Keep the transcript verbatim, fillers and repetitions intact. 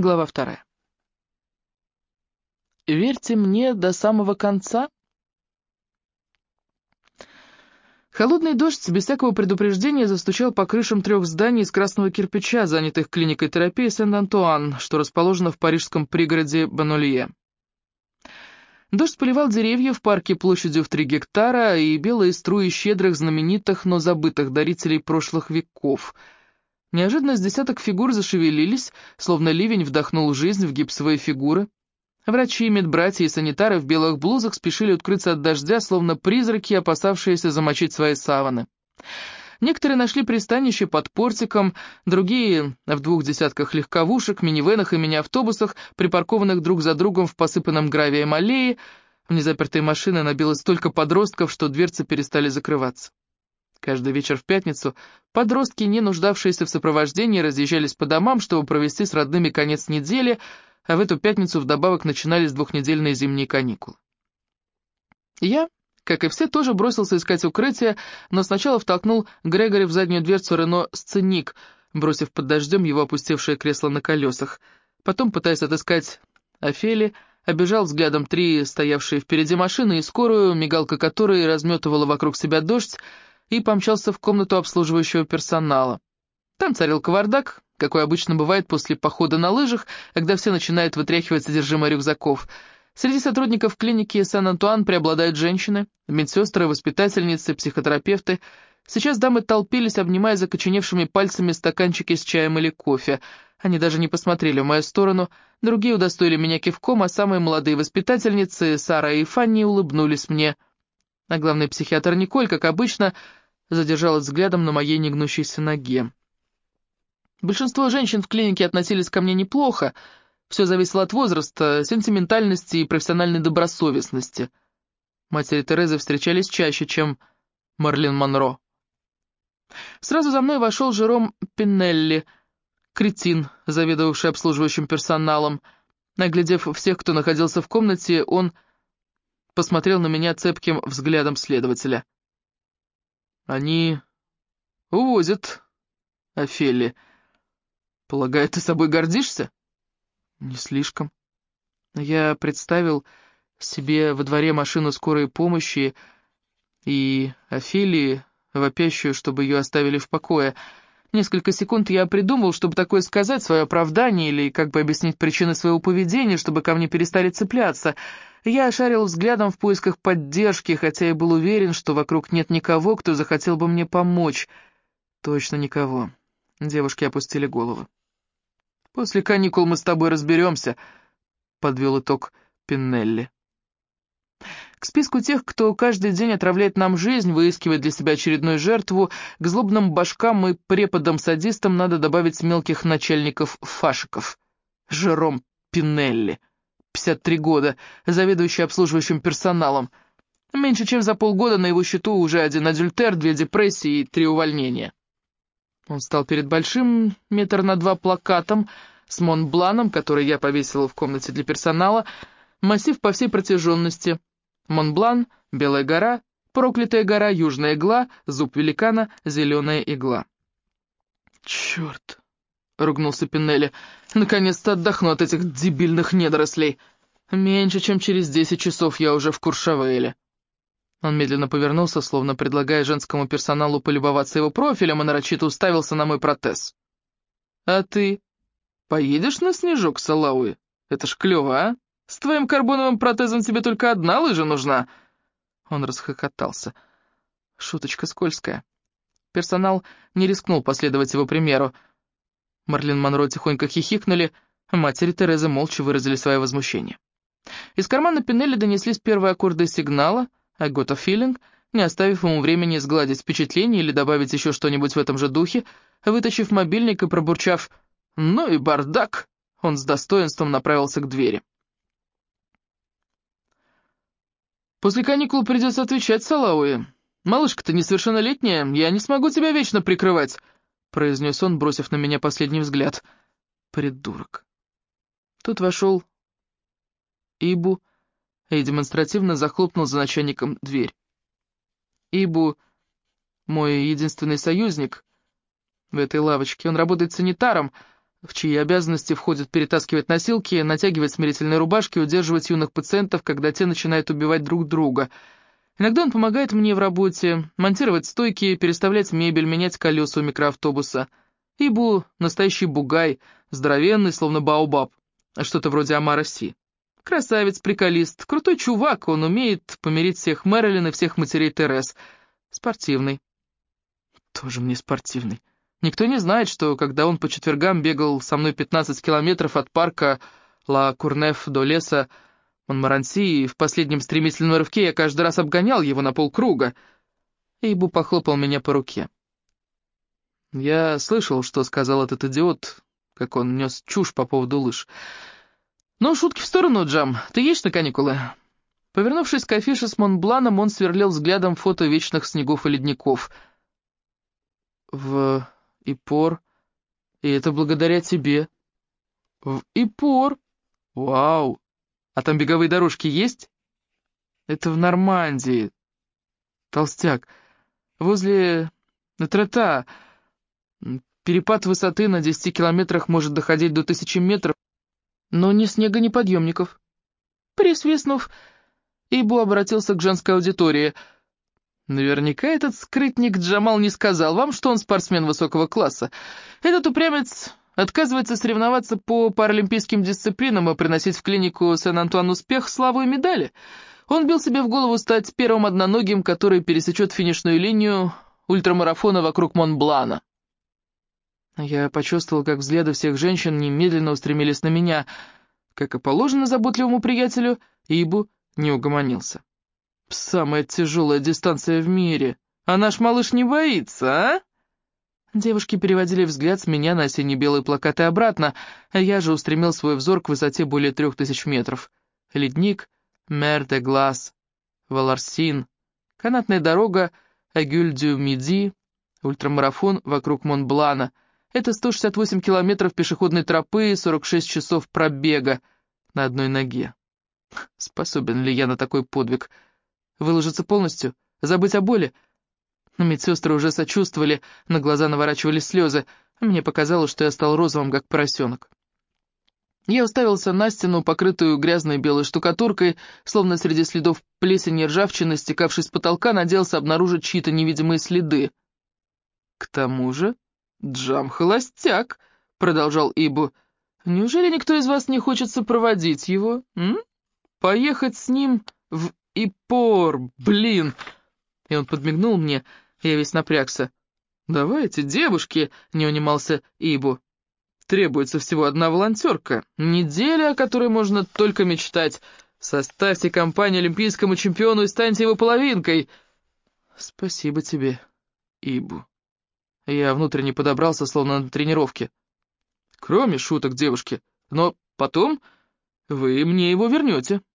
Глава вторая. Верьте мне до самого конца. Холодный дождь без всякого предупреждения застучал по крышам трех зданий из красного кирпича, занятых клиникой терапии Сен-Антуан, что расположено в парижском пригороде Банлие. Дождь поливал деревья в парке площадью в три гектара и белые струи щедрых, знаменитых, но забытых дарителей прошлых веков. Неожиданно с десяток фигур зашевелились, словно ливень вдохнул жизнь в гипсовые фигуры. Врачи, медбратья и санитары в белых блузах спешили укрыться от дождя, словно призраки, опасавшиеся замочить свои саваны. Некоторые нашли пристанище под портиком, другие в двух десятках легковушек, минивенах и мини-автобусах, припаркованных друг за другом в посыпанном гравием аллее. В незапертые машины набилось столько подростков, что дверцы перестали закрываться. Каждый вечер в пятницу подростки, не нуждавшиеся в сопровождении, разъезжались по домам, чтобы провести с родными конец недели, а в эту пятницу вдобавок начинались двухнедельные зимние каникулы. Я, как и все, тоже бросился искать укрытие, но сначала втолкнул Грегори в заднюю дверцу Рено «Сценик», бросив под дождем его опустевшее кресло на колесах. Потом, пытаясь отыскать Офели, обежал взглядом три стоявшие впереди машины и скорую, мигалка которой разметывала вокруг себя дождь, и помчался в комнату обслуживающего персонала. Там царил кавардак, какой обычно бывает после похода на лыжах, когда все начинают вытряхивать содержимое рюкзаков. Среди сотрудников клиники Сен-Антуан преобладают женщины, медсестры, воспитательницы, психотерапевты. Сейчас дамы толпились, обнимая закоченевшими пальцами стаканчики с чаем или кофе. Они даже не посмотрели в мою сторону, другие удостоили меня кивком, а самые молодые воспитательницы, Сара и Фанни, улыбнулись мне. А главный психиатр Николь, как обычно, задержалась взглядом на моей негнущейся ноге. Большинство женщин в клинике относились ко мне неплохо, все зависело от возраста, сентиментальности и профессиональной добросовестности. Матери Терезы встречались чаще, чем Марлин Монро. Сразу за мной вошел Жером Пинелли, кретин, заведовавший обслуживающим персоналом. Наглядев всех, кто находился в комнате, он посмотрел на меня цепким взглядом следователя. «Они увозят Офели. Полагаю, ты собой гордишься?» «Не слишком. Я представил себе во дворе машину скорой помощи и Офелии, вопящую, чтобы ее оставили в покое. Несколько секунд я придумал, чтобы такое сказать, свое оправдание или как бы объяснить причины своего поведения, чтобы ко мне перестали цепляться. Я шарил взглядом в поисках поддержки, хотя и был уверен, что вокруг нет никого, кто захотел бы мне помочь. Точно никого». Девушки опустили головы. «После каникул мы с тобой разберемся», — подвел итог Пиннелли. К списку тех, кто каждый день отравляет нам жизнь, выискивает для себя очередную жертву, к злобным башкам и преподам-садистам надо добавить мелких начальников-фашиков. Жером Пиннелли, пятьдесят три года, заведующий обслуживающим персоналом. Меньше чем за полгода на его счету уже один адюльтер, две депрессии и три увольнения. Он стал перед большим метр на два плакатом с Монбланом, который я повесила в комнате для персонала, массив по всей протяженности. Монблан, Белая гора, Проклятая гора, Южная игла, Зуб великана, Зеленая игла. «Черт!» — ругнулся Пинелли. «Наконец-то отдохну от этих дебильных недорослей. Меньше чем через десять часов я уже в Куршавеле». Он медленно повернулся, словно предлагая женскому персоналу полюбоваться его профилем, и нарочито уставился на мой протез. «А ты поедешь на снежок, Салауи? Это ж клево, а? С твоим карбоновым протезом тебе только одна лыжа нужна!» Он расхохотался. Шуточка скользкая. Персонал не рискнул последовать его примеру. Марлин Монро тихонько хихикнули, а матери Терезы молча выразили свое возмущение. Из кармана Пинелли донеслись первые аккорды сигнала «I got a feeling», не оставив ему времени сгладить впечатление или добавить еще что-нибудь в этом же духе. Вытащив мобильник и пробурчав «Ну и бардак», он с достоинством направился к двери. «После каникул придется отвечать, Салауи. Малышка-то несовершеннолетняя, я не смогу тебя вечно прикрывать», — произнес он, бросив на меня последний взгляд. «Придурок». Тут вошел Ибу и демонстративно захлопнул за начальником дверь. Ибу — мой единственный союзник в этой лавочке. Он работает санитаром, в чьи обязанности входит перетаскивать носилки, натягивать смирительные рубашки, удерживать юных пациентов, когда те начинают убивать друг друга. Иногда он помогает мне в работе, монтировать стойки, переставлять мебель, менять колеса у микроавтобуса. Ибу — настоящий бугай, здоровенный, словно баобаб, что-то вроде Амара Си. Красавец, приколист, крутой чувак, он умеет помирить всех Мэрилин и всех матерей Терес. Спортивный. Тоже мне спортивный. Никто не знает, что когда он по четвергам бегал со мной пятнадцать километров от парка Ла Курнеф до леса Монмаранси, и в последнем стремительном рывке я каждый раз обгонял его на полкруга. Ибу похлопал меня по руке. Я слышал, что сказал этот идиот, как он нес чушь по поводу лыж. Ну, шутки в сторону, Джам, ты едешь на каникулы? Повернувшись к афише с Монбланом, он сверлил взглядом фото вечных снегов и ледников. В Ипор, и это благодаря тебе. В Ипор? Вау! А там беговые дорожки есть? Это в Нормандии. Толстяк. Возле Нетрета. Перепад высоты на десяти километрах может доходить до тысячи метров, но ни снега, ни подъемников. Присвистнув, Ибу обратился к женской аудитории. Наверняка этот скрытник Джамал не сказал вам, что он спортсмен высокого класса. Этот упрямец отказывается соревноваться по паралимпийским дисциплинам и приносить в клинику Сен-Антуан успех, славу и медали. Он бил себе в голову стать первым одноногим, который пересечет финишную линию ультрамарафона вокруг Монблана. Я почувствовал, как взгляды всех женщин немедленно устремились на меня. Как и положено заботливому приятелю, Ибу не угомонился. «Самая тяжелая дистанция в мире. А наш малыш не боится, а?» Девушки переводили взгляд с меня на сине-белые плакаты обратно, а я же устремил свой взор к высоте более трех тысяч метров. Ледник, Мер-де-Глас, Валарсин, канатная дорога, Агюль-дю-Миди, ультрамарафон вокруг Монблана. Это сто шестьдесят восемь километров пешеходной тропы и сорок шесть часов пробега на одной ноге. Способен ли я на такой подвиг? Выложиться полностью? Забыть о боли? Но медсестры уже сочувствовали, на глаза наворачивались слезы, а мне показалось, что я стал розовым, как поросенок. Я уставился на стену, покрытую грязной белой штукатуркой, словно среди следов плесени и ржавчины, стекавшей с потолка, надеялся обнаружить чьи-то невидимые следы. «К тому же Джам холостяк», — продолжал Ибу. «Неужели никто из вас не хочет сопроводить его, м? Поехать с ним в Ипор, блин!» И он подмигнул мне, я весь напрягся. «Давайте, девушки», — не унимался Ибу. «Требуется всего одна волонтерка. Неделя, о которой можно только мечтать. Составьте компанию олимпийскому чемпиону и станьте его половинкой». «Спасибо тебе, Ибу». Я внутренне подобрался, словно на тренировке. «Кроме шуток, девушки, но потом вы мне его вернете».